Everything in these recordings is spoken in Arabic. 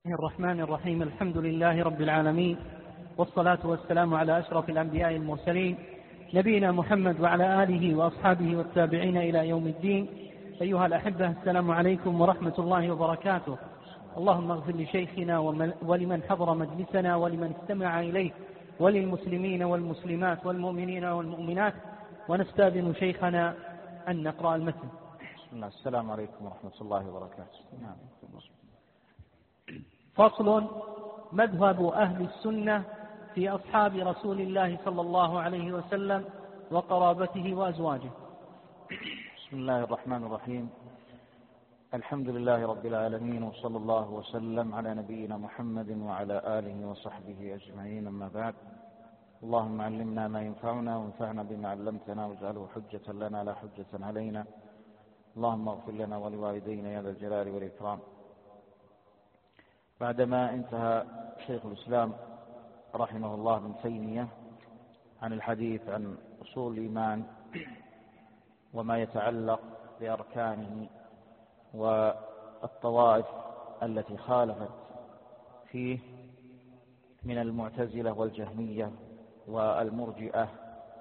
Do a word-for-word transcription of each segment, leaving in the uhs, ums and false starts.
الرحمن الرحيم. الحمد لله رب العالمين، والصلاة والسلام على أشرف الأنبياء المرسلين نبينا محمد وعلى آله وأصحابه والتابعين إلى يوم الدين. أيها الأحبة، السلام عليكم ورحمة الله وبركاته. اللهم اغفر لشيخنا ولمن حضر مجلسنا ولمن استمع إليه وللمسلمين والمسلمات والمؤمنين والمؤمنات. ونستأذن شيخنا أن نقرأ المتن. بسم الله. السلام عليكم ورحمة الله وبركاته. نعم. فصل: مذهب أهل السنة في أصحاب رسول الله صلى الله عليه وسلم وقرابته وأزواجه. بسم الله الرحمن الرحيم. الحمد لله رب العالمين، وصلى الله وسلم على نبينا محمد وعلى آله وصحبه أجمعين، أما بعد. اللهم علمنا ما ينفعنا وانفعنا بما علمتنا واجعله حجة لنا لا حجة علينا. اللهم اغفر لنا ولوالدينا يا ذا الجلال والإكرام. بعدما انتهى شيخ الإسلام رحمه الله ابن تيمية عن الحديث عن أصول الإيمان وما يتعلق بأركانه والطوائف التي خالفت فيه من المعتزلة والجهمية والمرجئة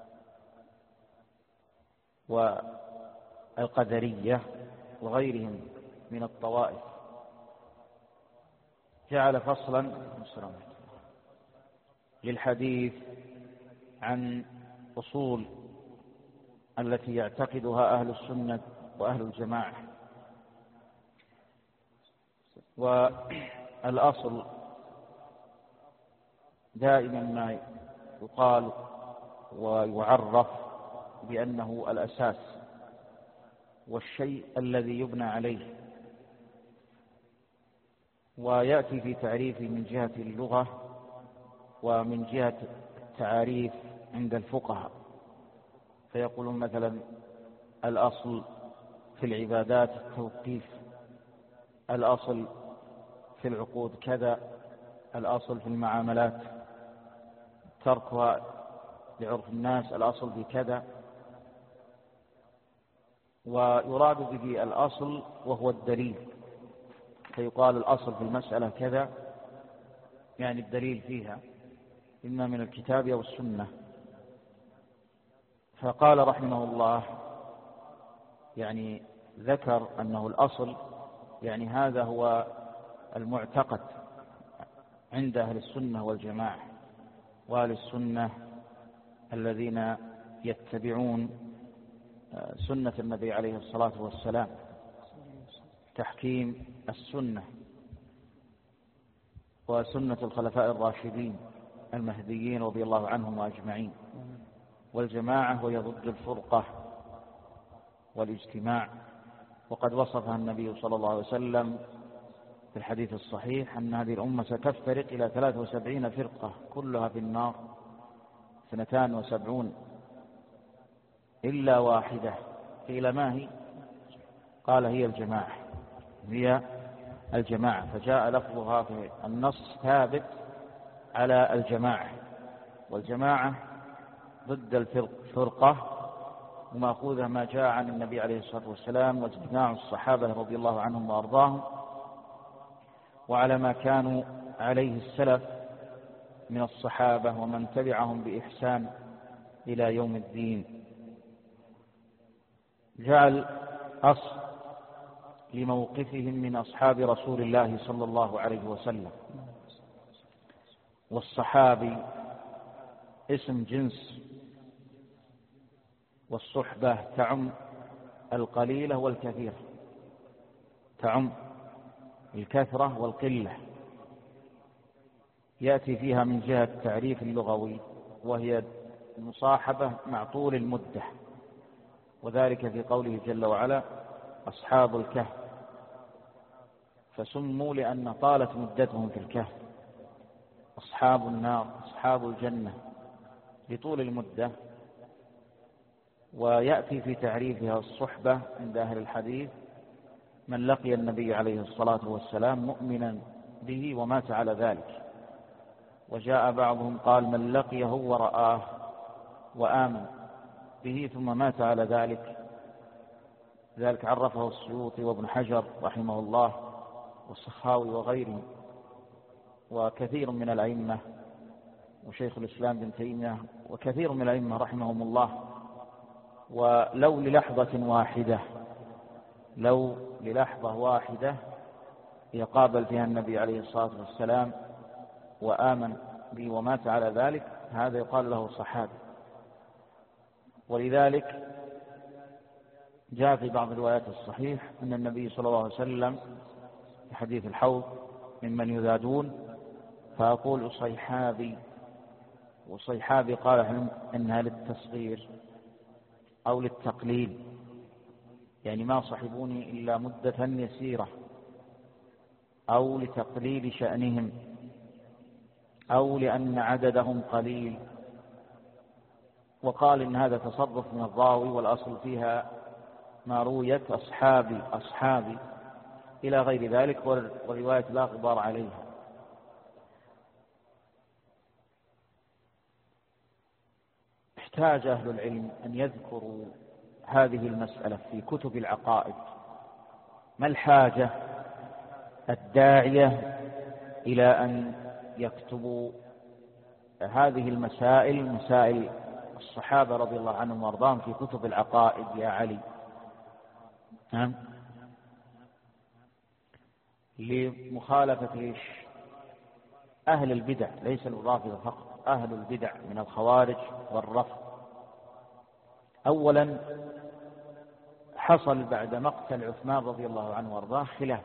والقدرية وغيرهم من الطوائف، جعل فصلا للحديث عن أصول التي يعتقدها أهل السنة وأهل الجماعة. والأصل دائما ما يقال ويعرف بأنه الأساس والشيء الذي يبنى عليه، ويأتي في تعريفه من جهة اللغة ومن جهة التعاريف عند الفقهاء، فيقولون مثلا الأصل في العبادات التوقيف، الأصل في العقود كذا، الأصل في المعاملات تركها لعرف الناس، الأصل في كذا. ويراد به الأصل وهو الدليل، فيقال الأصل في المسألة كذا، يعني الدليل فيها إما من الكتاب أو السنة. فقال رحمه الله يعني ذكر أنه الأصل، يعني هذا هو المعتقد عند أهل السنة والجماعة، وأهل السنة الذين يتبعون سنة النبي عليه الصلاة والسلام، تحكيم السنة وسنة الخلفاء الراشدين المهديين رضي الله عنهم أجمعين. والجماعة وهي ضد الفرقة والاجتماع، وقد وصفها النبي صلى الله عليه وسلم في الحديث الصحيح أن هذه الأمة ستفترق إلى ثلاث وسبعين فرقة كلها في النار، اثنتان وسبعون إلا واحدة. قيل ما هي؟ قال هي الجماعة، هي الجماعة. فجاء لفظها في النص ثابت على الجماعة، والجماعة ضد الفرقة، ومأخوذة ما جاء عن النبي عليه الصلاة والسلام واجتماع الصحابة رضي الله عنهم وأرضاهم وعلى ما كانوا عليه السلف من الصحابة ومن تبعهم بإحسان إلى يوم الدين. جعل أصل لموقفهم من أصحاب رسول الله صلى الله عليه وسلم. والصحابي اسم جنس، والصحبة تعم القليلة والكثيرة، تعم الكثرة والقلة. يأتي فيها من جهة التعريف اللغوي، وهي المصاحبة مع طول المدة، وذلك في قوله جل وعلا أصحاب الكهف، فسموا لأن طالت مدتهم في الكهف. أصحاب النار، أصحاب الجنة، لطول المدة. ويأتي في تعريفها الصحبة عند أهل الحديث من لقي النبي عليه الصلاة والسلام مؤمنا به ومات على ذلك. وجاء بعضهم قال من لقيه ورآه وآمن به ثم مات على ذلك. ذلك عرفه السيوطي وابن حجر رحمه الله والسخاوي وغيرهم. وكثير من الأئمة وشيخ الإسلام بن تيمية وكثير من الأئمة رحمهم الله، ولو للحظة واحدة لو للحظة واحدة يقابل فيها النبي عليه الصلاة والسلام وآمن به ومات على ذلك، هذا يقال له صحابي. ولذلك جاء في بعض الروايات الصحيح أن النبي صلى الله عليه وسلم في حديث الحوض ممن يذادون، فأقول صيحابي، وصيحابي قال إنها للتصغير أو للتقليل، يعني ما صحبوني إلا مدة يسيرة، أو لتقليل شأنهم، أو لأن عددهم قليل. وقال إن هذا تصرف من الراوي، والأصل فيها ما رويت أصحابي أصحابي إلى غير ذلك، والرواية لا غبار عليها. احتاج أهل العلم أن يذكروا هذه المسألة في كتب العقائد. ما الحاجة الداعية إلى أن يكتبوا هذه المسائل، مسائل الصحابة رضي الله عنهم وارضاهم، في كتب العقائد يا علي؟ نعم، لمخالفة إيش؟ أهل البدع، ليس الرافضة فقط، أهل البدع من الخوارج والرفض. أولا حصل بعد مقتل عثمان رضي الله عنه وارضاه خلاف،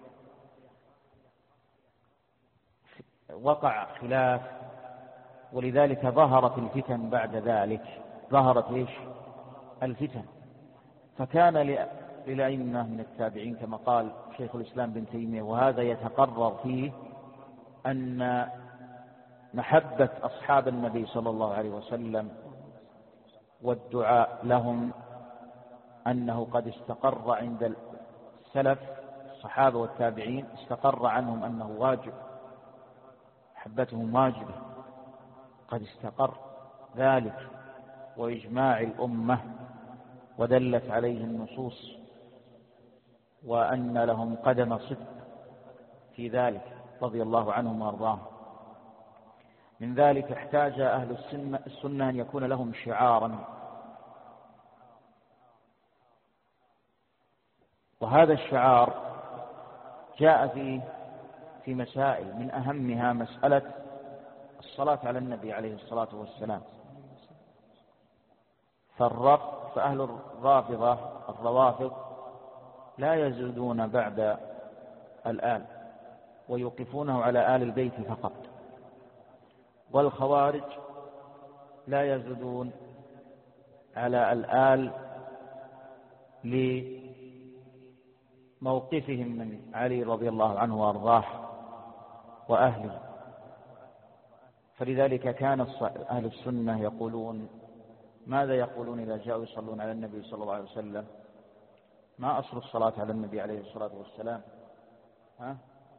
وقع خلاف، ولذلك ظهرت الفتن بعد ذلك، ظهرت إيش؟ الفتن. فكان للأئمة من التابعين كما قال شيخ الإسلام بن تيمية، وهذا يتقرر فيه، أن محبة أصحاب النبي صلى الله عليه وسلم والدعاء لهم أنه قد استقر عند السلف الصحابة والتابعين، استقر عنهم أنه واجب، محبتهم واجبة، قد استقر ذلك وإجماع الأمة، ودلت عليه النصوص، وأن لهم قدم صدق في ذلك رضي الله عنهم وارضاهم. من ذلك احتاج أهل السنة أن يكون لهم شعارا، وهذا الشعار جاء فيه في مسائل، من أهمها مسألة الصلاة على النبي عليه الصلاة والسلام. فالرفض فأهل الرافضة الروافض لا يزيدون بعد الآل، ويوقفونه على آل البيت فقط، والخوارج لا يزيدون على الآل لموقفهم من علي رضي الله عنه وارضاه وأهله. فلذلك كان أهل السنة يقولون، ماذا يقولون إذا جاءوا يصلون على النبي صلى الله عليه وسلم؟ ما أصل الصلاة على النبي عليه الصلاة والسلام؟ ها؟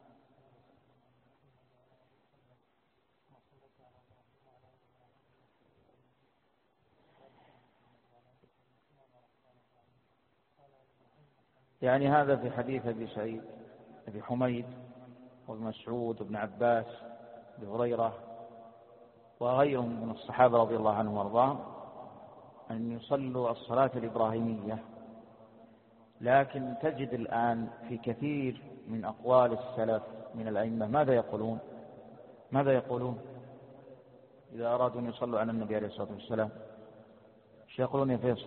يعني هذا في حديث أبي سعيد أبي حميد وابن مسعود وابن عباس وابن هريرة وغيرهم من الصحابة رضي الله عنهم وارضاهم أن يصلوا الصلاة الإبراهيمية. لكن تجد الآن في كثير من أقوال السلف من الأئمة ماذا يقولون؟ ماذا يقولون إذا أرادوا أن يصلوا على النبي عليه الصلاة والسلام؟ ايش يقولون يا فيصل؟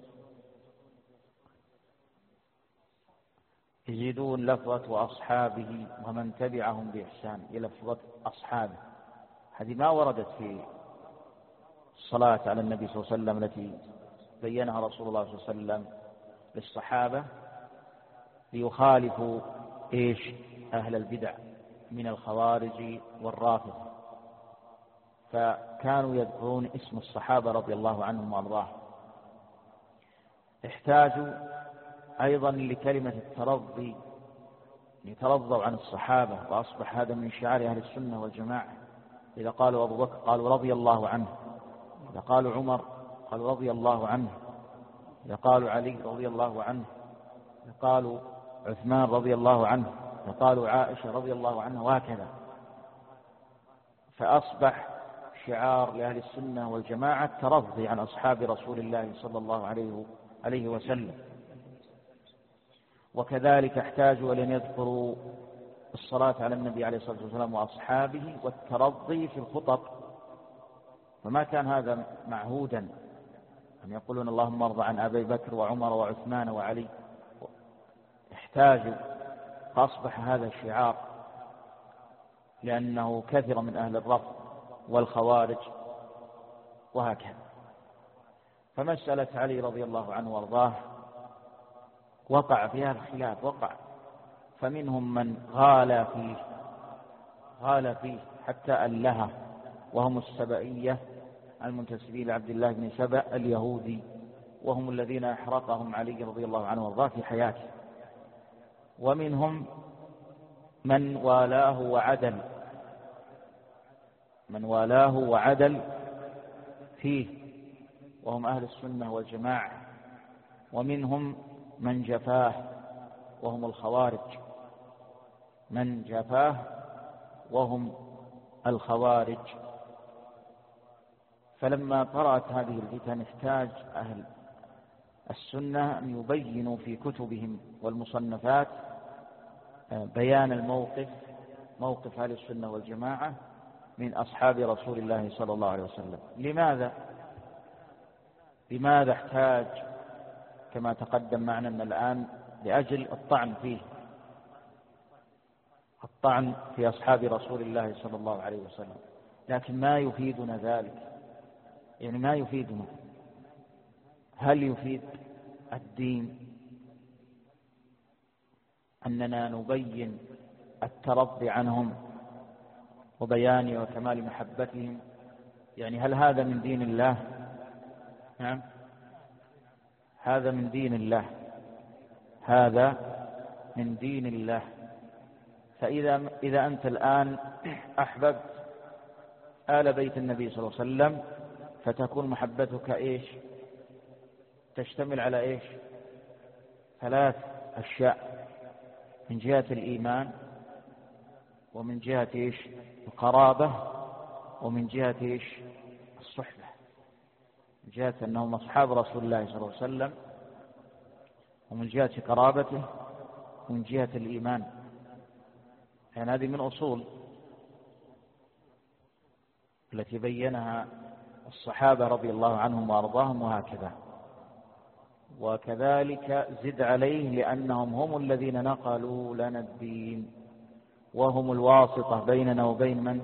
يزيدون لفظة وأصحابه ومن تبعهم بإحسان إلى لفظة أصحابه. هذه ما وردت في الصلاة على النبي صلى الله عليه وسلم التي بينها رسول الله صلى الله عليه وسلم للصحابة ليخالفوا إيش؟ أهل البدع من الخوارج والرافضة. فكانوا يذكرون اسم الصحابة رضي الله عنهم وارضاهم. احتاجوا أيضا لكلمة الترضي، يترضوا عن الصحابة، وأصبح هذا من شعار أهل السنة والجماعة. إذا قالوا أبو بكر قالوا رضي الله عنه، إذا قالوا عمر قالوا رضي الله عنه، إذا قالوا علي رضي الله عنه، إذا قالوا عثمان رضي الله عنه، إذا قالوا عائشة رضي الله عنه، وهكذا. فأصبح شعار لأهل السنة والجماعة الترضي عن أصحاب رسول الله صلى الله عليه وسلم. وكذلك احتاجوا إلى أن يذكروا الصلاة على النبي عليه الصلاة والسلام وأصحابه والترضي في الخطب، فما كان هذا معهودا أن يقولون اللهم ارض عن أبي بكر وعمر وعثمان وعلي، احتاجوا فأصبح هذا شعار، لأنه كثر من أهل الرفض والخوارج وهكذا. فمسألة علي رضي الله عنه وارضاه وقع فيها الخلاف، وقع فمنهم من غال فيه غال فيه حتى ألها، وهم السبئية المنتسبين لعبد الله بن سبأ اليهودي، وهم الذين أحرقهم علي رضي الله عنه وارضاه في حياته. ومنهم من والاه وعدل من والاه وعدل فيه، وهم أهل السنة والجماعة. ومنهم من جفاه، وهم الخوارج من جفاه وهم الخوارج. فلما طرأت هذه الفتن احتاج أهل السنة أن يبينوا في كتبهم والمصنفات بيان الموقف، موقف أهل السنة والجماعة من أصحاب رسول الله صلى الله عليه وسلم. لماذا؟ لماذا احتاج كما تقدم معنا من الآن لأجل الطعن فيه، الطعن في أصحاب رسول الله صلى الله عليه وسلم، لكن ما يفيدنا ذلك، يعني ما يفيدنا. هل يفيد الدين أننا نبين الترضي عنهم وبيان وكمال محبتهم؟ يعني هل هذا من دين الله؟ نعم، هذا من دين الله، هذا من دين الله. فإذا إذا أنت الآن أحببت آل بيت النبي صلى الله عليه وسلم فتكون محبتك إيش؟ تشتمل على إيش؟ ثلاث أشياء، من جهة الإيمان، ومن جهة إيش؟ القرابة، ومن جهة إيش؟ الصحبة، من جهة أنهم أصحاب رسول الله صلى الله عليه وسلم، ومن جهة قرابته، ومن جهة الإيمان. يعني هذه من أصول التي بينها الصحابة رضي الله عنهم وأرضاهم، وهكذا. وكذلك زد عليه لأنهم هم الذين نقلوا لنا الدين، وهم الواسطة بيننا وبين من؟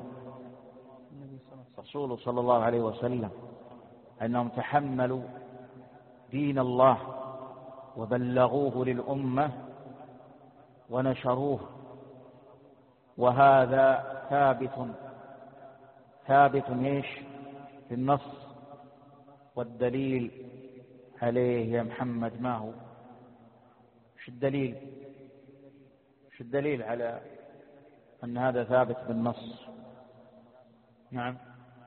رسول صلى الله عليه وسلم، أنهم تحملوا دين الله وبلغوه للأمة ونشروه، وهذا ثابت ثابت ايش؟ في النص. والدليل عليه يا محمد ما هو؟ شو الدليل؟ شو الدليل على أن هذا ثابت بالنص؟ نعم،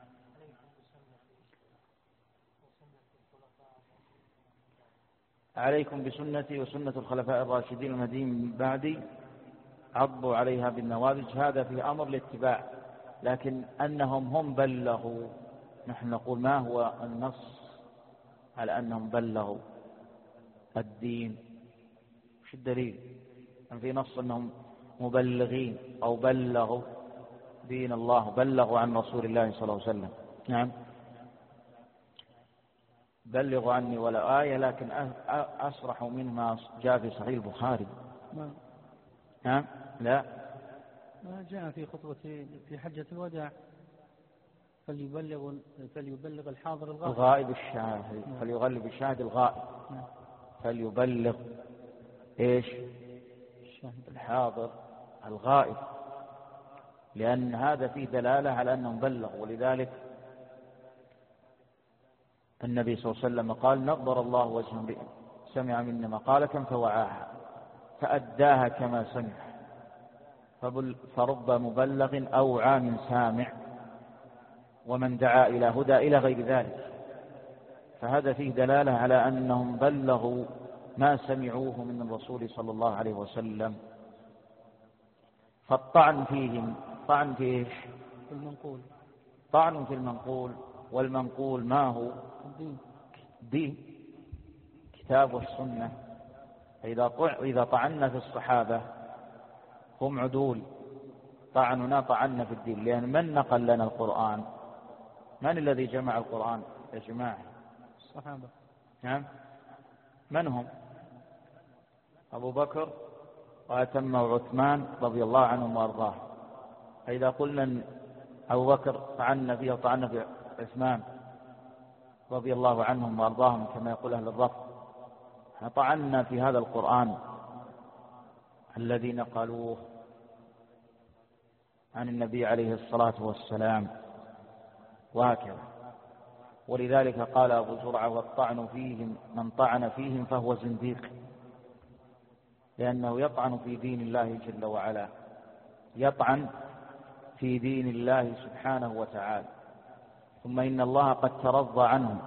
عليكم بسنتي وسنة الخلفاء الراشدين المهديين من بعدي عضوا عليها بالنواجذ. هذا في أمر الاتباع، لكن أنهم هم بلغوا، نحن نقول ما هو النص على أنهم بلغوا الدين؟ شو الدليل؟ أن في نص أنهم مبلغين أو بلغوا دين الله، بلغوا عن رسول الله صلى الله عليه وسلم. نعم، بلغوا عني ولا آية، لكن أصرح منما جاء في صحيح البخاري. نعم، لا، ما جاء في خطبة في حجة الوداع فليبلغ فليبلغ الحاضر الغائب الغائب الشاهد، فليغلب الشاهد الغائب، فليبلغ ايش؟ الحاضر الغائب، لأن هذا فيه دلالة على أنهم بلغوا. ولذلك النبي صلى الله عليه وسلم قال نظر الله وجهه سمع منا مقالة فوعاها فأداها كما سمع، فرب مبلغ أوعى من سامع، ومن دعا إلى هدى إلى غير ذلك. فهذا فيه دلالة على أنهم بلغوا ما سمعوه من الرسول صلى الله عليه وسلم. فالطعن فيهم طعن في إيش؟ في المنقول طعن في المنقول، والمنقول ما هو؟ الدين، كتاب والسنة. إذا طعنا في الصحابة هم عدول، طعننا طعنا في الدين، لأن من نقل لنا القرآن؟ من الذي جمع القرآن يا جماعة؟ الصحابة. نعم، من هم؟ أبو بكر وأتمه عثمان رضي الله عنهم وأرضاه. فإذا قلنا أبو بكر طعنا فيه وطعنا في عثمان رضي الله عنهم وأرضاهم كما يقول أهل الرفض، طعنا في هذا القرآن الذي نقلوه عن النبي عليه الصلاة والسلام، وهكذا. ولذلك قال أبو زرعة: والطعن فيهم من طعن فيهم فهو زنديق، لأنه يطعن في دين الله جل وعلا، يطعن في دين الله سبحانه وتعالى. ثم إن الله قد ترضى عنهم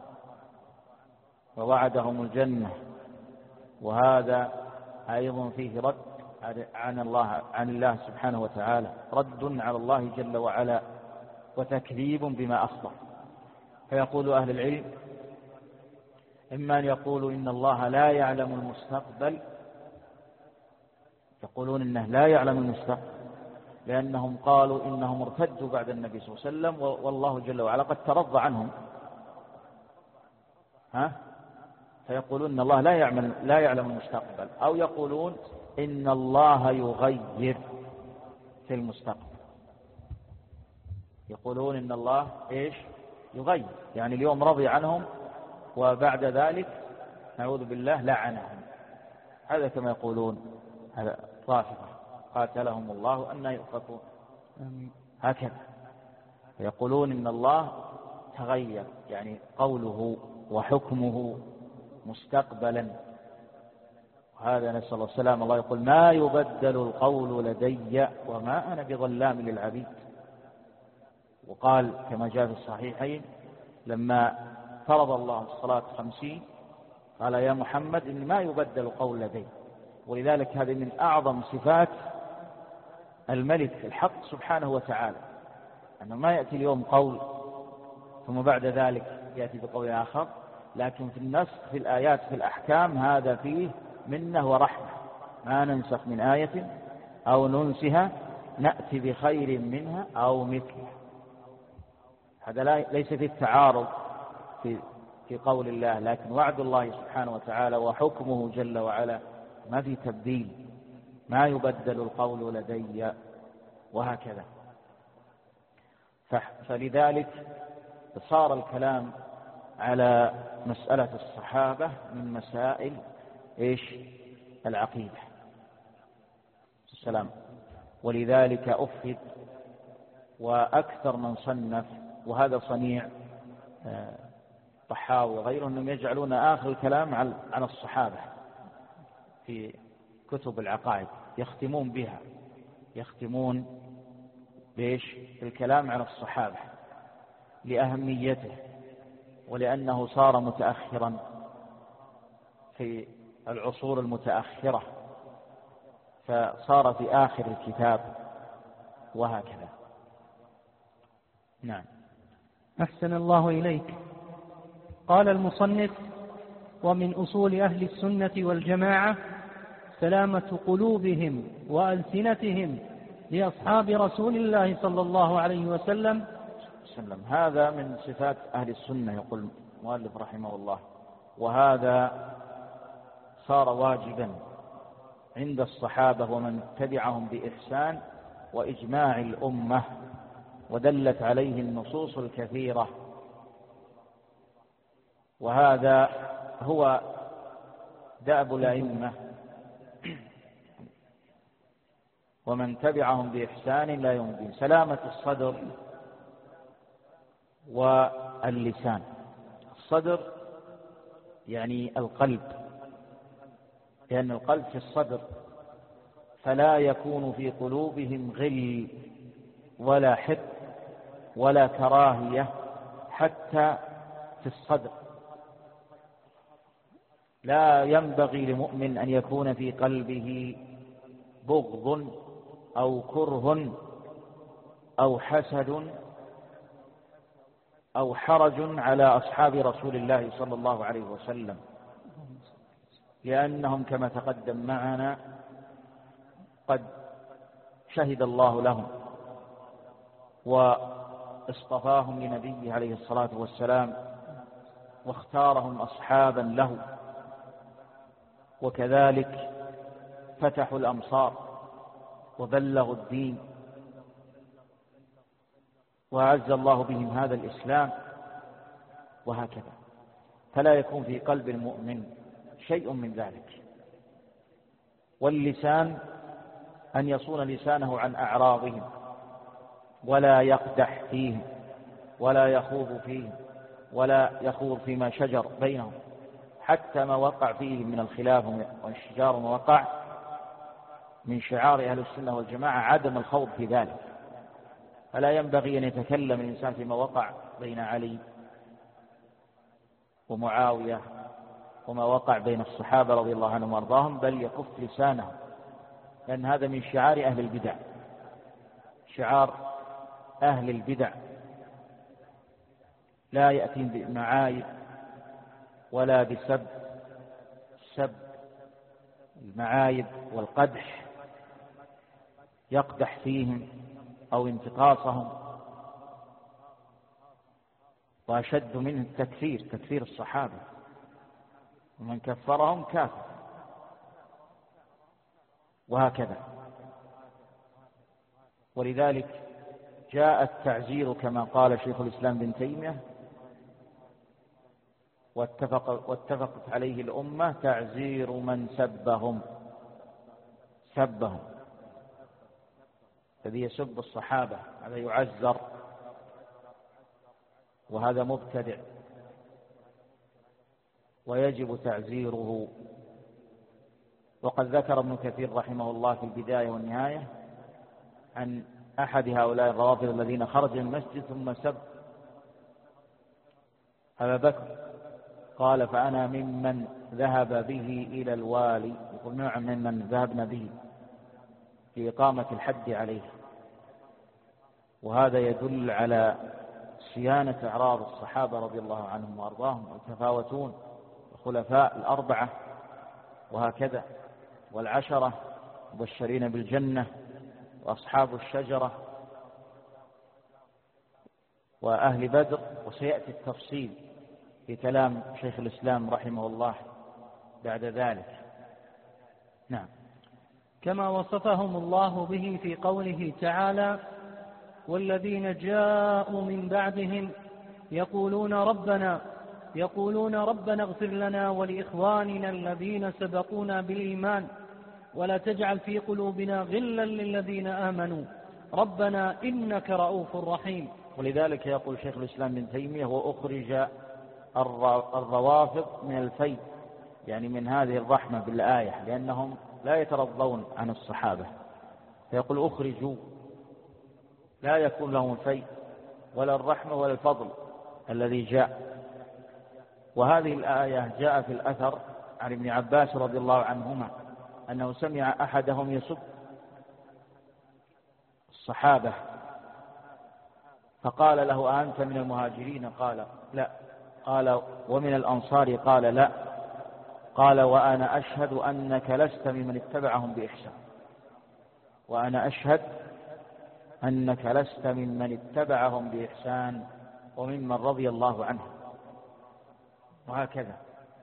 ووعدهم الجنة، وهذا أيضا فيه رد عن الله عن الله سبحانه وتعالى، رد على الله جل وعلا وتكذيب بما أخبر. فيقول أهل العلم: إما أن يقولوا إن الله لا يعلم المستقبل، يقولون إنه لا يعلم المستقبل لأنهم قالوا إنهم ارتدوا بعد النبي صلى الله عليه وسلم، والله جل وعلا قد ترضى عنهم، ها؟ فيقولون إن الله لا يعلم لا يعلم المستقبل، أو يقولون إن الله يغير في المستقبل، يقولون إن الله إيش؟ يغير، يعني اليوم رضي عنهم وبعد ذلك نعوذ بالله لعنهم. هذا كما يقولون هذا رافضة قاتلهم الله أن يؤفكون، هكذا يقولون إن الله تغير، يعني قوله وحكمه مستقبلا. وهذا نسأل الله السلام. الله يقول: ما يبدل القول لدي وما أنا بظلام للعبيد. وقال كما جاء في الصحيحين لما فرض الله الصلاة خمسين قال: يا محمد إن ما يبدل القول لدي. ولذلك هذه من أعظم صفات الملك الحق سبحانه وتعالى، أنه ما يأتي اليوم قول ثم بعد ذلك يأتي بقول آخر، لكن في النسخ في الآيات في الأحكام هذا فيه منه ورحمة. ما ننسخ من آية أو ننسها نأتي بخير منها أو مثلها. هذا ليس في التعارض في في قول الله، لكن وعد الله سبحانه وتعالى وحكمه جل وعلا ما في تبديل، ما يبدل القول لدي، وهكذا. فلذلك صار الكلام على مسألة الصحابة من مسائل إيش؟ العقيدة. السلام. ولذلك أفد وأكثر من صنف، وهذا صنيع طحاوي وغيره، أنهم يجعلون آخر الكلام عن الصحابة في كتب العقائد، يختمون بها، يختمون بإيش؟ الكلام عن الصحابة لأهميته، ولأنه صار متأخرا في العصور المتأخرة، فصار في آخر الكتاب، وهكذا. نعم. أحسن الله إليك. قال المصنف: ومن أصول أهل السنة والجماعة سلامة قلوبهم وألسنتهم لأصحاب رسول الله صلى الله عليه وسلم. وسلم. هذا من صفات أهل السنة، يقول المؤلف رحمه الله، وهذا صار واجبا عند الصحابة ومن تبعهم بإحسان وإجماع الأمة، ودلت عليه النصوص الكثيرة. وهذا هو دأب الأئمة ومن تبعهم بإحسان لا يوم الدين. سلامة الصدر واللسان. الصدر يعني القلب، لأن القلب في الصدر، فلا يكون في قلوبهم غل ولا حقد ولا كراهية حتى في الصدر. لا ينبغي لمؤمن أن يكون في قلبه بغض أو كره أو حسد أو حرج على أصحاب رسول الله صلى الله عليه وسلم، لأنهم كما تقدم معنا قد شهد الله لهم واصطفاهم لنبيه عليه الصلاة والسلام واختارهم أصحابا له، وكذلك فتحوا الأمصار وبلغوا الدين وأعز الله بهم هذا الإسلام، وهكذا. فلا يكون في قلب المؤمن شيء من ذلك. واللسان أن يصون لسانه عن أعراضهم ولا يقدح فيهم ولا يخوض فيهم ولا يخوض فيما شجر بينهم، حتى ما وقع فيه من الخلاف والشجار وما وقع من شعار أهل السنة والجماعة عدم الخوض في ذلك. فلا ينبغي أن يتكلم الإنسان فيما وقع بين علي ومعاوية وما وقع بين الصحابة رضي الله عنهم وارضاهم، بل يكف لسانه، لأن هذا من شعار أهل البدع، شعار أهل البدع. لا يأتي بمعايب ولا بسب سب المعايب والقدح يقدح فيهم أو انتقاصهم. وأشد منه التكفير، تكفير الصحابة، ومن كفرهم كافر، وهكذا. ولذلك جاء التعزير كما قال شيخ الإسلام بن تيمية واتفق واتفقت عليه الأمة: تعزير من سبهم سبهم الذي يسب الصحابة هذا يعزر، وهذا مبتدع ويجب تعزيره. وقد ذكر ابن كثير رحمه الله في البداية والنهاية عن أحد هؤلاء الروافض الذين خرج من المسجد ثم سب أبا بكر، قال: فأنا ممن ذهب به إلى الوالي، يقول نوع ممن ذهبنا به في إقامة الحد عليه. وهذا يدل على صيانة أعراض الصحابة رضي الله عنهم وأرضاهم، ويتفاوتون الخلفاء الأربعة وهكذا، والعشرة مبشرين بالجنة، وأصحاب الشجرة، وأهل بدر. وسيأتي التفصيل في كلام شيخ الإسلام رحمه الله بعد ذلك. نعم. كما وصفهم الله به في قوله تعالى: والذين جاءوا من بعدهم يقولون ربنا يقولون ربنا اغفر لنا ولإخواننا الذين سبقونا بالإيمان ولا تجعل في قلوبنا غلا للذين آمنوا ربنا إنك رؤوف رحيم. ولذلك يقول شيخ الإسلام بن تيمية: وأخرج الروافض من الفيء، يعني من هذه الرحمة بالآية، لأنهم لا يترضون عن الصحابة، فيقول أخرجوا، لا يكون لهم الفيء ولا الرحمة ولا الفضل الذي جاء. وهذه الآية جاء في الأثر عن ابن عباس رضي الله عنهما أنه سمع أحدهم يسب الصحابة، فقال له: أنت من المهاجرين؟ قال: لا. قال: ومن الأنصار؟ قال: لا. قال: وأنا أشهد أنك لست ممن اتبعهم بإحسان، وأنا أشهد أنك لست ممن اتبعهم بإحسان وممن رضي الله عنه، وهكذا.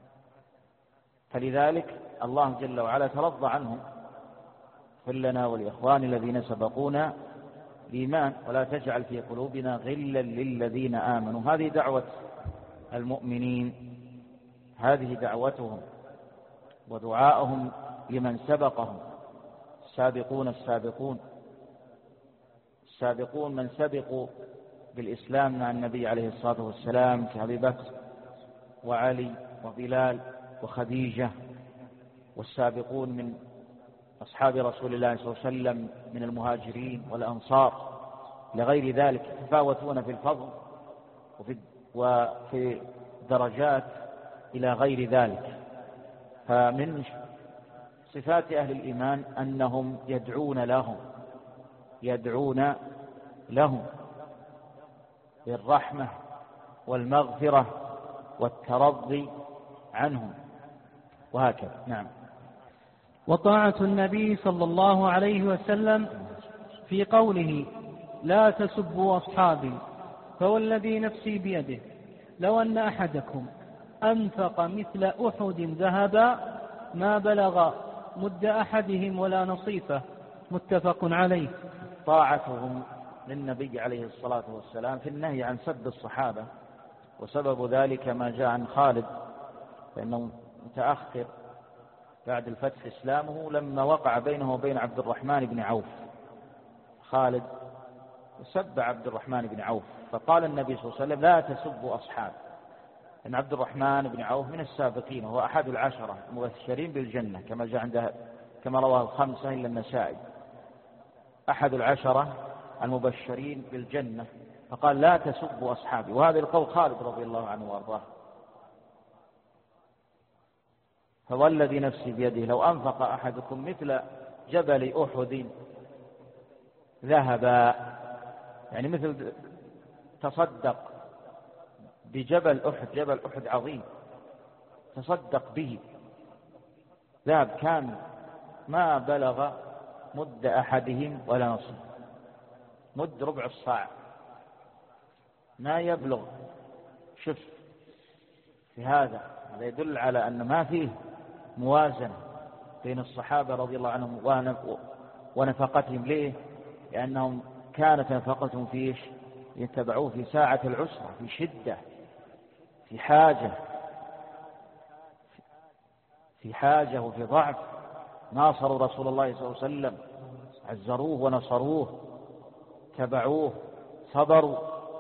فلذلك الله جل وعلا ترضى عنهم: اغفر لنا ولإخوان الذين سبقونا الإيمان ولا تجعل في قلوبنا غلا للذين آمنوا. هذه دعوة المؤمنين، هذه دعوتهم ودعاءهم لمن سبقهم، السابقون السابقون السابقون من سبقوا بالإسلام مع النبي عليه الصلاة والسلام كأبي بكر وعلي وبلال وخديجة، والسابقون من أصحاب رسول الله صلى الله عليه وسلم من المهاجرين والأنصار لغير ذلك، يتفاوتون في الفضل وفي وفي درجات إلى غير ذلك. فمن صفات أهل الإيمان أنهم يدعون لهم يدعون لهم بالرحمة والمغفرة والترضي عنهم، وهكذا. نعم. وطاعة النبي صلى الله عليه وسلم في قوله لا تسبوا أصحابي فوالذي نفسي بيده لو أن أحدكم أنفق مثل أحد ذهبا ما بلغ مد أحدهم ولا نصيفه، متفق عليه. طاعتهم للنبي عليه الصلاة والسلام في النهي عن سب الصحابة، وسبب ذلك ما جاء عن خالد فإنه متأخر بعد الفتح إسلامه لما وقع بينه وبين عبد الرحمن بن عوف. خالد سب عبد الرحمن بن عوف، فقال النبي صلى الله عليه وسلم لا تسبوا أصحاب، إن عبد الرحمن بن عوف من السابقين وهو أحد العشرة المبشرين بالجنة كما جاء عنده كما رواه الخمسة إلا النسائي، أحد العشرة المبشرين بالجنة، فقال لا تسبوا أصحابي. وهذا القول خالد رضي الله عنه وارضاه. فوالذي نفسي بيده لو أنفق أحدكم مثل جبل أحد ذهبا، يعني مثل تصدق بجبل أحد، جبل أحد عظيم تصدق به ذهب كان ما بلغ مد أحدهم ولا نصف، مد ربع الصاع ما يبلغ. شف في هذا هذا يدل على أن ما فيه موازنة بين الصحابة رضي الله عنهم ونفقتهم. ليه؟ لأنهم كانت نفقتهم في إيش؟ يتبعوه في ساعة العسرة، في شدة، في حاجة في حاجة وفي ضعف، ناصروا رسول الله صلى الله عليه وسلم، عزروه ونصروه، تبعوه، صبروا.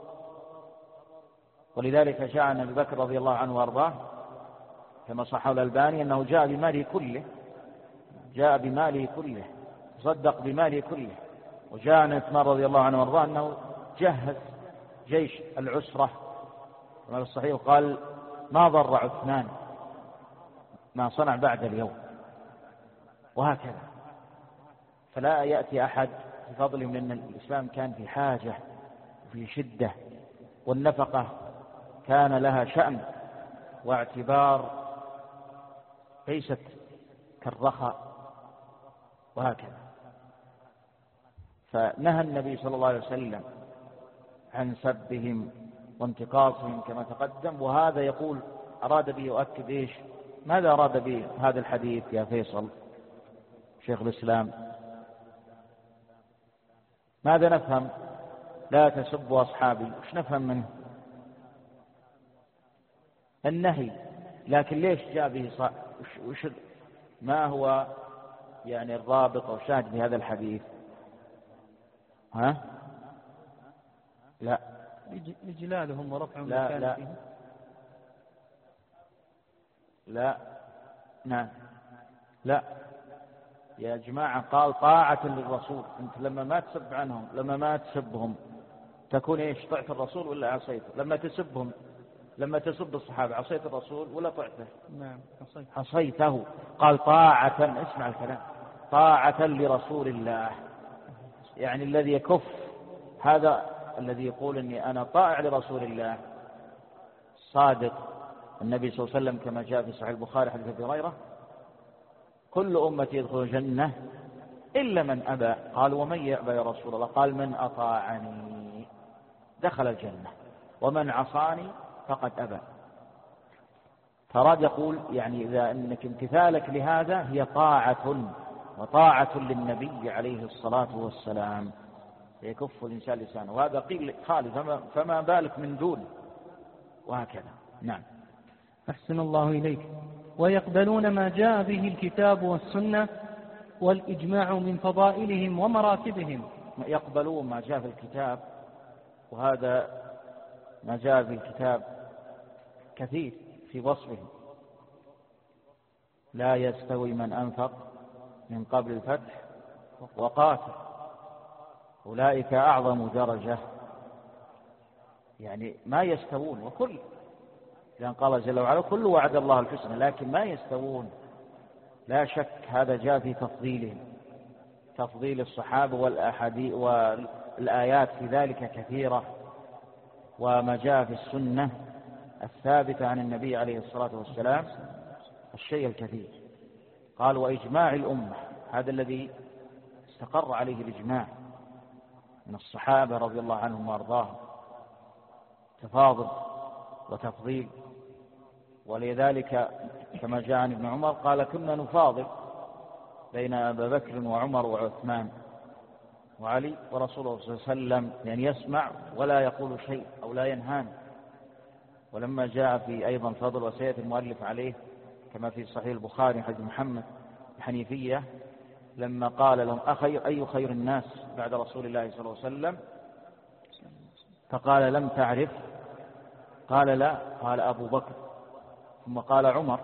ولذلك جاء عن أبي بكر رضي الله عنه وارضاه كما صححه الألباني أنه جاء بماله كله، جاء بماله كله، تصدق بماله كله. وجاء عن عثمان رضي الله عنه وارضاه أنه جهز جيش العسرة كما الصحيح قال ما ضر عثمان ما صنع بعد اليوم، وهكذا. فلا يأتي أحد بفضل من الإسلام كان في حاجة وفي شدة، والنفقة كان لها شأن واعتبار ليست كالرخاء، وهكذا. فنهى النبي صلى الله عليه وسلم عن سبهم وانتقاصهم كما تقدم. وهذا يقول أراد به يؤكد إيش؟ ماذا أراد به هذا الحديث يا فيصل شيخ الإسلام؟ ماذا نفهم؟ لا تسبوا أصحابي، وش نفهم منه؟ النهي، لكن ليش جاء به صح؟ وش ما هو يعني الرابط أو شاهد في هذا الحديث؟ ها؟ لا لجلالهم ورفعهم لا مكانتهم. لا نعم لا يا جماعة، قال طاعة للرسول. أنت لما ما تسب عنهم، لما ما تسبهم تكون إيش؟ طعت الرسول ولا عصيته؟ لما تسبهم، لما تسب الصحابة عصيت الرسول ولا طعته؟ نعم عصيته. عصيته. قال طاعة، اسمع الكلام، طاعة لرسول الله، يعني الذي يكف هذا الذي يقول إني أنا طائع لرسول الله صادق. النبي صلى الله عليه وسلم كما جاء في صحيح البخاري حديث أبي هريرة كل أمتي يدخل الجنة إلا من أبى. قال ومن يأبى يا رسول الله؟ قال من أطاعني دخل الجنة ومن عصاني فقد أبى. فراد يقول يعني إذا أنك امتثالك لهذا هي طاعة، وطاعة للنبي عليه الصلاة والسلام، يكف الإنسان لسانه. وهذا قيل خالد فما, فما بالك من دون، وهكذا. نعم. أحسن الله إليك. ويقبلون ما جاء به الكتاب والسنة والإجماع من فضائلهم ومراتبهم. يقبلون ما جاء في الكتاب، وهذا ما جاء في الكتاب كثير في وصفهم. لا يستوي من أنفق من قبل الفتح وقاتل أولئك أعظم درجة، يعني ما يستوون. وكل لأن قال جل وعلا كل وعد الله الحسنى، لكن ما يستوون لا شك. هذا جاء في تفضيلهم، تفضيل الصحابة والأحاديث والآيات في ذلك كثيرة. وما جاء في السنة الثابتة عن النبي عليه الصلاة والسلام الشيء الكثير. قال وإجماع الأمة، هذا الذي استقر عليه الإجماع من الصحابة رضي الله عنهم وأرضاهم، تفاضل وتفضيل. ولذلك كما جاء عن ابن عمر قال كنا نفاضل بين أبي بكر وعمر وعثمان وعلي ورسول الله صلى الله عليه وسلم، يعني يسمع ولا يقول شيء أو لا ينهان. ولما جاء في أيضا فضل وسيأتي المؤلف عليه كما في صحيح البخاري حديث محمد الحنيفية لما قال لهم أخير أي خير الناس بعد رسول الله صلى الله عليه وسلم، فقال لم تعرف؟ قال لا. قال أبو بكر، ثم قال عمر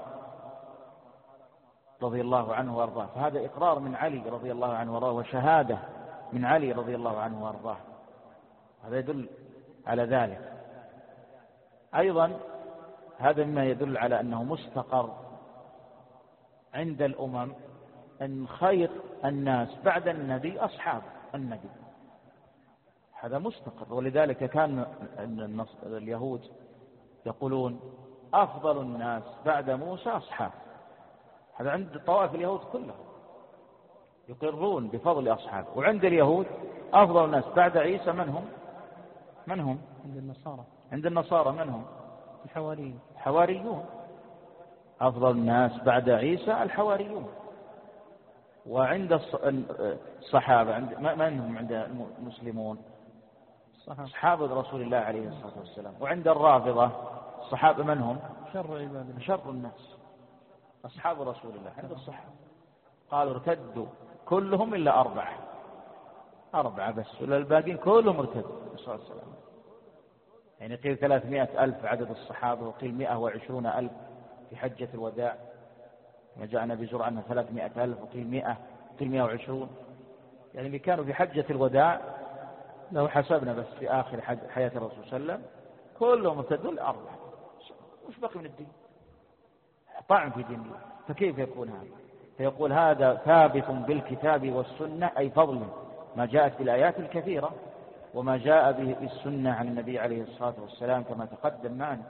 رضي الله عنه وارضاه. فهذا إقرار من علي رضي الله عنه وارضاه وشهادة من علي رضي الله عنه وارضاه، هذا يدل على ذلك. أيضا هذا مما يدل على أنه مستقر عند الأمم أن خير الناس بعد النبي أصحاب النبي، هذا مستقر. ولذلك كان اليهود يقولون أفضل الناس بعد موسى أصحاب، هذا عند طوائف اليهود كلهم يقرون بفضل أصحابه. وعند اليهود أفضل الناس بعد عيسى من هم؟ من هم؟ عند النصارى. عند النصارى من هم؟ الحواريون. حواريون. أفضل الناس بعد عيسى الحواريون. وعند الصحابة عند من هم؟ عند المسلمون صحابة رسول الله عليه الصلاة والسلام. وعند الرافضة الصحابة من هم؟ شر عباد شر الناس أصحاب رسول الله عند الصحابة. قالوا ارتدوا كلهم إلا أربعة أربعة بس، ولا الباقين كلهم ارتدوا صلى الله عليه وسلم. يعني قيل ثلاثمائة ألف عدد الصحابة، وقيل مئة وعشرون ألف في حجة الوداع ما جاءنا بزرع أنها ثلاثمائة ألف، وقيل مئة، وقيل مئة وعشرون. يعني اللي كانوا في حجة الوداع لو حسبنا بس في آخر حياة الرسول صلى الله عليه وسلم كلهم ارتدوا لأربعة، مش بقي من الدين، طعن في دين الله. فكيف يكون هذا؟ فيقول هذا ثابت بالكتاب والسنة، أي فضل ما جاءت بالآيات الكثيرة وما جاء به السنة عن النبي عليه الصلاة والسلام كما تقدم معنا.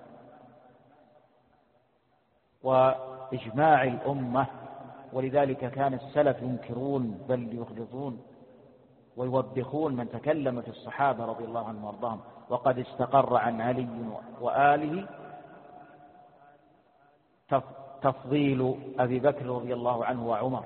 وإجماع الأمة، ولذلك كان السلف ينكرون بل يغلظون ويوبخون من تكلم في الصحابة رضي الله عنهم وارضاهم. وقد استقر عن علي وآله تفضيل أبي بكر رضي الله عنه وعمر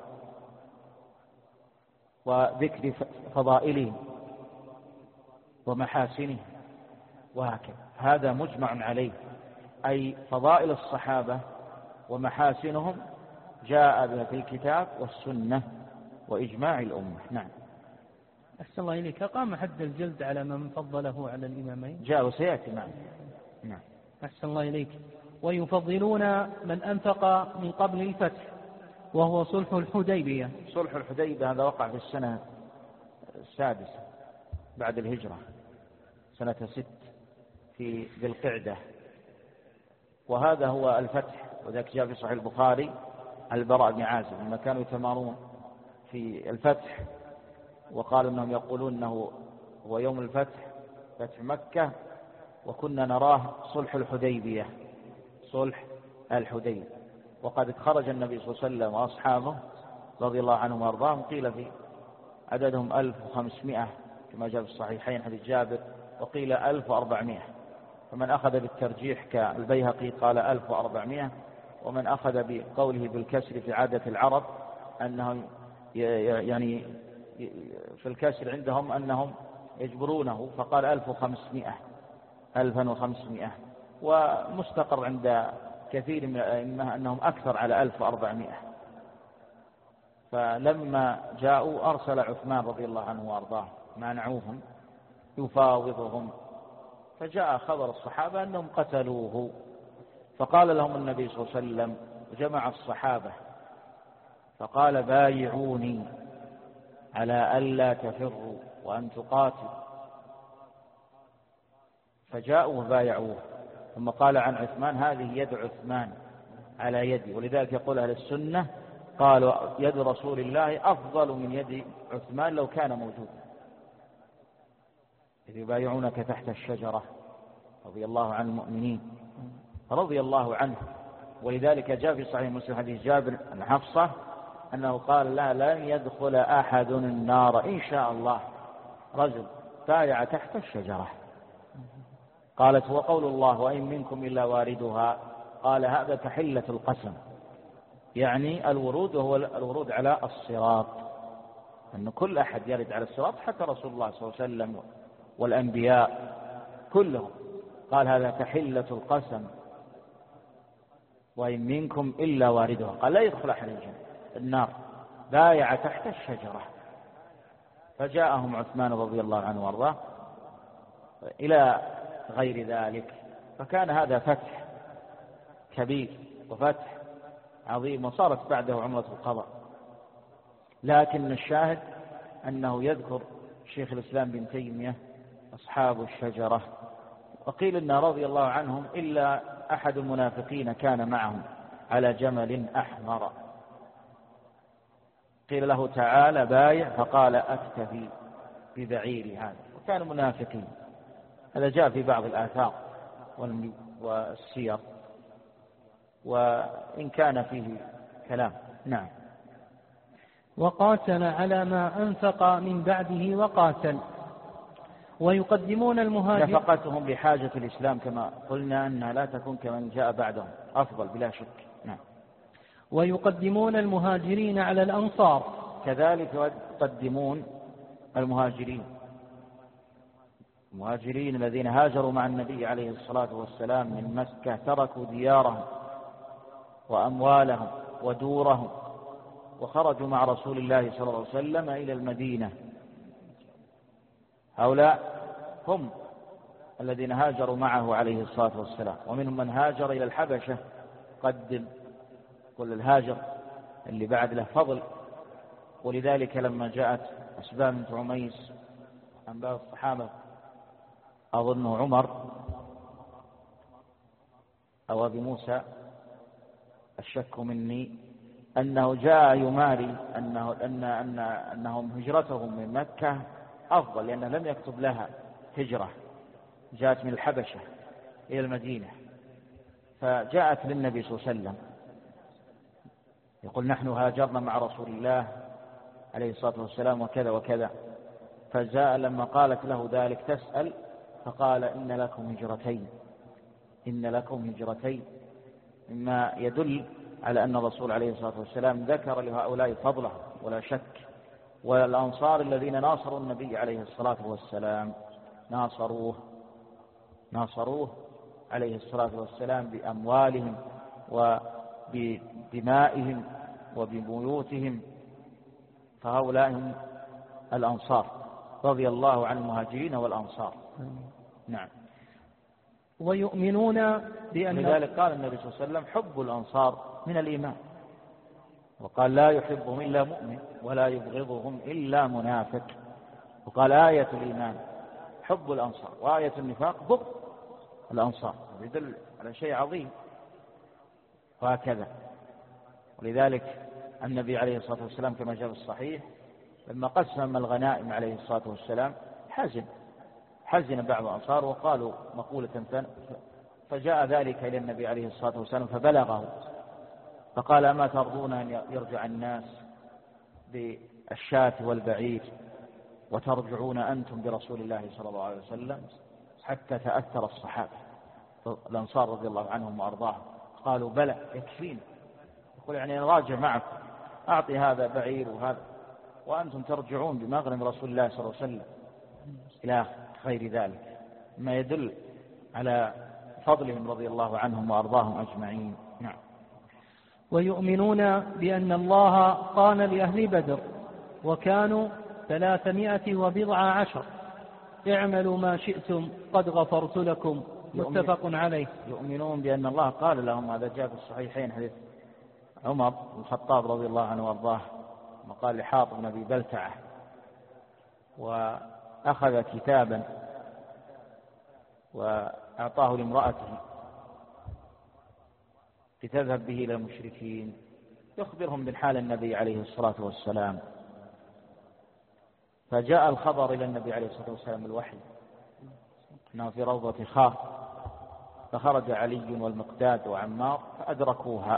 وذكر فضائلهم ومحاسنهم وهكذا، هذا مجمع عليه. أي فضائل الصحابة ومحاسنهم جاء بها في الكتاب والسنة وإجماع الأمة. نعم. أحسن الله إليك. قام حد الجلد على من فضله على الإمامين؟ جاء وسيأتي معنا. نعم. أحسن الله إليك. ويفضلون من أنفق من قبل الفتح وهو صلح الحديبية. صلح الحديبية هذا وقع في السنة السادسة بعد الهجرة، سنة ست في ذي القعدة، وهذا هو الفتح. وذلك جاء في صحيح البخاري البراء بن عازب لما كانوا يتمارون في الفتح وقالوا أنهم يقولون أنه هو يوم الفتح فتح مكة، وكنا نراه صلح الحديبية صلح الحديبية. وقد خرج النبي صلى الله عليه وسلم وأصحابه رضي الله عنهم وارضاهم، قيل في عددهم ألف وخمسمائة كما جاء في الصحيحين حديث جابر، وقيل ألف وأربعمائة. فمن أخذ بالترجيح كالبيهقي قال ألف وأربعمائة، ومن أخذ بقوله بالكسر في عادة العرب أنهم يعني في الكسر عندهم أنهم يجبرونه، فقال ألف وخمسمائة ألفا وخمسمائة. ومستقر عند كثير من الأئمة أنهم أكثر على ألف وأربعمائة. فلما جاءوا أرسل عثمان رضي الله عنه وأرضاه مانعوهم يفاوضهم، فجاء خبر الصحابة أنهم قتلوه، فقال لهم النبي صلى الله عليه وسلم جمع الصحابة فقال بايعوني على ألا تفروا وأن تقاتلوا، فجاءوا وبايعوه. ثم قال عن عثمان هذه يد عثمان على يدي. ولذلك يقول أهل السنة قالوا يد رسول الله أفضل من يد عثمان لو كان موجودا، إذ يبايعونك تحت الشجرة رضي الله عن المؤمنين رضي الله عنه. ولذلك جاء في صحيح مسلم حديث جابر عن حفصة أنه قال لا لن يدخل أحد النار إن شاء الله رجل بايع تحت الشجرة. قالت وقول الله وإن منكم إلا واردها، قال هذا تحلة القسم، يعني الورود وهو الورود على الصراط، أن كل أحد يرد على الصراط حتى رسول الله صلى الله عليه وسلم والأنبياء كلهم. قال هذا تحلة القسم وإن منكم إلا واردها، قال لا يدخل أحد النار بايع تحت الشجرة. فجاءهم عثمان رضي الله عنه وارضاه إلى غير ذلك، فكان هذا فتح كبير وفتح عظيم، وصارت بعده عمرة القضاء. لكن الشاهد أنه يذكر شيخ الإسلام بن تيمية أصحاب الشجرة، وقيل إن رضي الله عنهم إلا أحد المنافقين كان معهم على جمل أحمر، قيل له تعالى بايع فقال أكتفي ببعيري هذا، وكانوا منافقين. هذا جاء في بعض الآثار والسير وإن كان فيه كلام. نعم. وقاتل على ما أنفق من بعده وقاتل. ويقدمون المهاجر نفقتهم لحاجة الإسلام كما قلنا أنها لا تكون كمن جاء بعدهم، أفضل بلا شك. نعم. ويقدمون المهاجرين على الأنصار، كذلك يقدمون المهاجرين المهاجرين الذين هاجروا مع النبي عليه الصلاة والسلام من مكة، تركوا ديارهم وأموالهم ودورهم وخرجوا مع رسول الله صلى الله عليه وسلم إلى المدينة. هؤلاء هم الذين هاجروا معه عليه الصلاة والسلام. ومنهم من هاجر إلى الحبشة، قدم كل الهاجر اللي بعد له فضل. ولذلك لما جاءت أسباء بنت عميس عن بعض الصحابة، أظنه عمر أو أبي موسى الشك مني، أنه جاء يماري أنه أن أن أنهم هجرتهم من مكة أفضل، لأنه لم يكتب لها هجرة، جاءت من الحبشة إلى المدينة، فجاءت للنبي صلى الله عليه وسلم يقول نحن هاجرنا مع رسول الله عليه الصلاة والسلام وكذا وكذا. فجاء لما قالت له ذلك تسأل، فقال إن لكم هجرتين إن لكم هجرتين مما يدل على أن الرسول عليه الصلاة والسلام ذكر لهؤلاء فضله ولا شك. والأنصار الذين ناصروا النبي عليه الصلاة والسلام ناصروه ناصروه عليه الصلاة والسلام بأموالهم وبدمائهم وببيوتهم، فهؤلاء هم الأنصار رضي الله عن المهاجرين والأنصار. نعم. ويؤمنون بأن لذلك قال النبي صلى الله عليه وسلم حب الأنصار من الإيمان، وقال لا يحبهم إلا مؤمن ولا يبغضهم إلا منافق. وقال آية الإيمان حب الأنصار وآية النفاق بغض الأنصار، يدل على شيء عظيم. وهكذا. ولذلك النبي عليه الصلاة والسلام كما جاء في الصحيح لما قسم الغنائم عليه الصلاة والسلام حزن حزن بعض الأنصار وقالوا مقولة ثانية، فجاء ذلك إلى النبي عليه الصلاة والسلام فبلغه، فقال أما ترضون أن يرجع الناس بالشاة والبعير وترجعون أنتم برسول الله صلى الله عليه وسلم؟ حتى تأثر الصحابة الأنصار رضي الله عنهم وأرضاهم، قالوا بلى يكفينا. يقول يعني راجع معكم، أعطي هذا بعير وهذا وأنتم ترجعون بمغنم رسول الله صلى الله عليه وسلم إلى غير ذلك، ما يدل على فضلهم رضي الله عنهم وأرضاهم أجمعين. نعم. ويؤمنون بأن الله قال لأهل بدر وكانوا ثلاثمائة وبضع عشر اعملوا ما شئتم قد غفرت لكم، متفق عليه. يؤمنون بأن الله قال لهم، هذا جاء في الصحيحين حديث عمر بن الخطاب رضي الله عنه وارضاه قال لحاطب بن أبي بلتعة وأخذ كتابا وأعطاه لامرأته لتذهب به إلى المشركين يخبرهم من حال النبي عليه الصلاة والسلام. فجاء الخبر إلى النبي عليه الصلاة والسلام الوحي أنه في روضة خاء فخرج علي والمقداد وعمار فأدركوها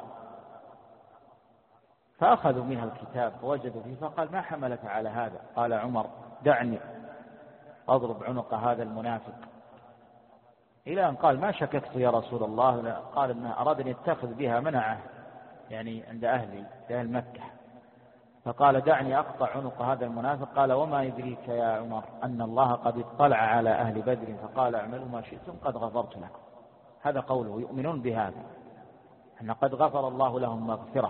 فأخذوا منها الكتاب فوجدوا فيه فقال ما حملك على هذا؟ قال عمر دعني أضرب عنق هذا المنافق، إلى أن قال ما شككت يا رسول الله، قال إنه أراد أن يتخذ بها منعه يعني عند أهلي أهل مكة، فقال دعني أقطع عنق هذا المنافق. قال وما يدريك يا عمر أن الله قد اطلع على أهل بدر فقال اعملوا ما شئتم قد غفرت لكم. هذا قوله، يؤمنون بهذا أن قد غفر الله لهم مغفرة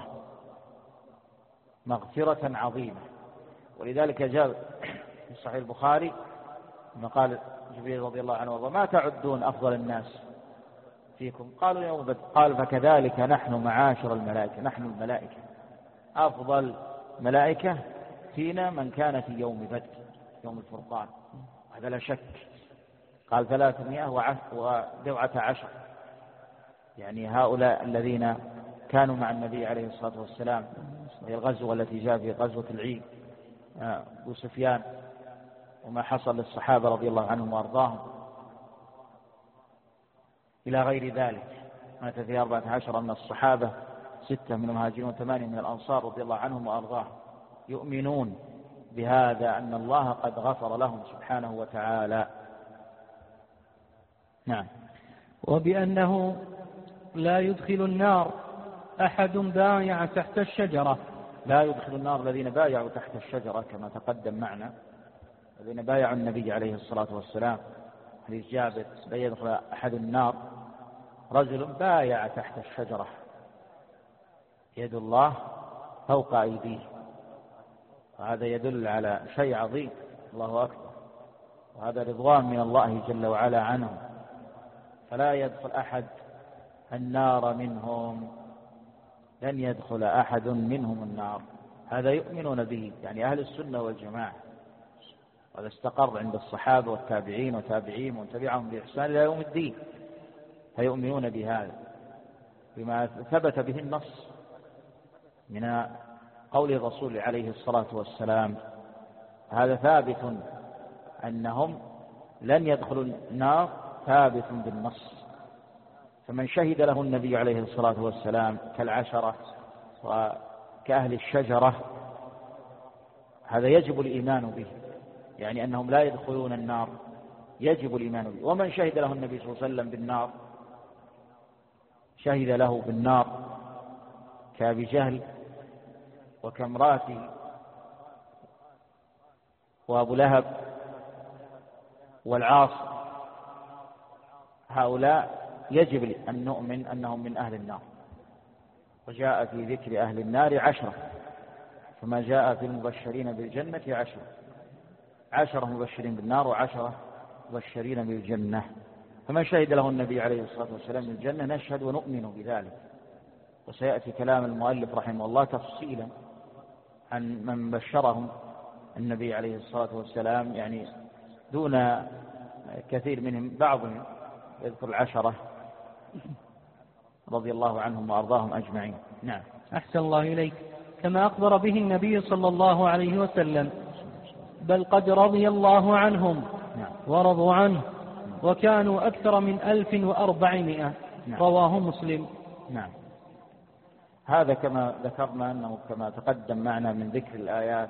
مغفرة عظيمة. ولذلك جاء في صحيح البخاري أنه قال جبريل رضي الله عنه وما تعدون أفضل الناس فيكم؟ قالوا يوم بدر. قال فكذلك نحن معاشر الملائكة، نحن الملائكة أفضل ملائكة فينا من كان في يوم بدر يوم الفرقان، هذا لا شك. قال ثلاثمائة وبضعة عشر، يعني هؤلاء الذين كانوا مع النبي عليه الصلاة والسلام، هي الغزوة التي جاء في غزوة العيد أبو سفيان وما حصل للصحابة رضي الله عنهم وأرضاهم إلى غير ذلك. مات في أربعة عشر من الصحابة، ستة من المهاجرين وثمانية من الأنصار رضي الله عنهم وأرضاهم، يؤمنون بهذا أن الله قد غفر لهم سبحانه وتعالى. نعم. وبأنه لا يدخل النار أحد بايع تحت الشجرة. لا يدخل النار الذين بايعوا تحت الشجرة كما تقدم معنا، الذين بايعوا النبي عليه الصلاة والسلام. حديث جابر لا يدخل أحد النار رجل بايع تحت الشجرة يد الله فوق أيديه، وهذا يدل على شيء عظيم. الله أكبر، وهذا رضوان من الله جل وعلا عنهم، فلا يدخل أحد النار منهم، لن يدخل أحد منهم النار. هذا يؤمنون به، يعني أهل السنة والجماعة، هذا استقر عند الصحابة والتابعين وتابعين ومن تبعهم بإحسان إلى يوم الدين، فيؤمنون بهذا بما ثبت به النص من قول الرسول عليه الصلاة والسلام. هذا ثابت أنهم لن يدخلوا النار، ثابت بالنص. فمن شهد له النبي عليه الصلاة والسلام كالعشرة وكأهل الشجرة هذا يجب الإيمان به، يعني أنهم لا يدخلون النار، يجب الإيمان به. ومن شهد له النبي صلى الله عليه وسلم بالنار، شهد له بالنار كأبي جهل وكامرأته وأبو لهب والعاص، هؤلاء يجب أن نؤمن أنهم من أهل النار. وجاء في ذكر أهل النار عشرة، فما جاء في المبشرين بالجنة عشرة، عشرة مبشرين بالنار وعشرة مبشرين بالجنة. فمن شهد له النبي عليه الصلاة والسلام بالجنة نشهد ونؤمن بذلك. وسيأتي كلام المؤلف رحمه الله تفصيلا عن من بشرهم النبي عليه الصلاة والسلام، يعني دون كثير منهم، بعضهم يذكر العشرة رضي الله عنهم وأرضاهم أجمعين. نعم. أحسن الله إليك. كما أخبر به النبي صلى الله عليه وسلم بل قد رضي الله عنهم نعم. ورضوا عنه وكانوا أكثر من ألف وأربعمائة. نعم. رواه مسلم. نعم. هذا كما ذكرنا أنه كما تقدم معنا من ذكر الآيات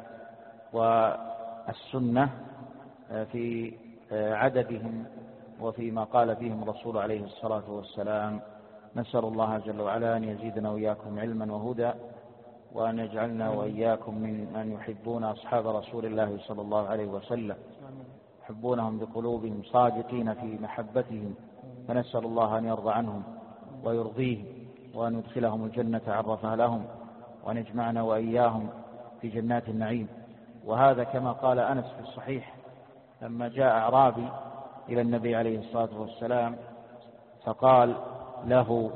والسنة في عددهم وفيما قال فيهم الرسول عليه الصلاة والسلام. نسأل الله جل وعلا أن يزيدنا وإياكم علما وهدى، وأن يجعلنا وإياكم من من يحبون أصحاب رسول الله صلى الله عليه وسلم، يحبونهم بقلوبهم صادقين في محبتهم، فنسأل الله أن يرضى عنهم ويرضيهم، وأن يدخلهم الجنة عرفها لهم، وأن يجمعنا وإياهم في جنات النعيم. وهذا كما قال أنس في الصحيح لما جاء أعرابي إلى النبي عليه الصلاة والسلام فقال له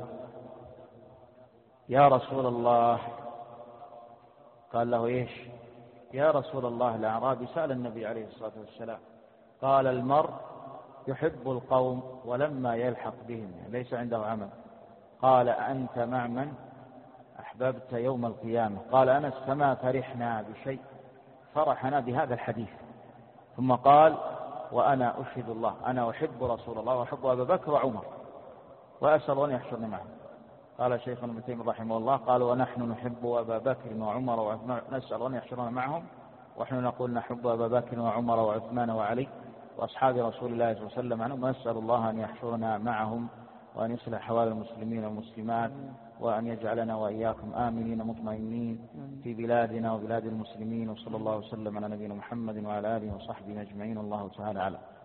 يا رسول الله، قال له إيش؟ يا رسول الله. الأعرابي سأل النبي عليه الصلاة والسلام، قال المرء يحب القوم ولما يلحق بهم، يعني ليس عنده عمل. قال أنت مع من أحببت يوم القيامة. قال أنس فما فرحنا بشيء، فرحنا بهذا الحديث. ثم قال وأنا أشهد الله، أنا أحب رسول الله وأحب أبا بكر وعمر. وأسأل أن يحشرني معهم. قال شيخنا ابن تيمية رحمه الله قال ونحن نحب أبا بكر وعمر وعثمان، نسأل أن يحشرنا معهم، ونحن نقول نحب أبا بكر وعمر وعثمان وعلي وأصحاب رسول الله صلى الله عليه وسلم عنهم، ونسأل الله أن يحشرنا معهم وأن يصلح أحوال المسلمين والمسلمات، وأن يجعلنا وإياكم آمنين مطمئنين في بلادنا وبلاد المسلمين. وصلى الله وسلم على نبينا محمد وعلى آله وصحبه أجمعين، والله تعالى أعلم.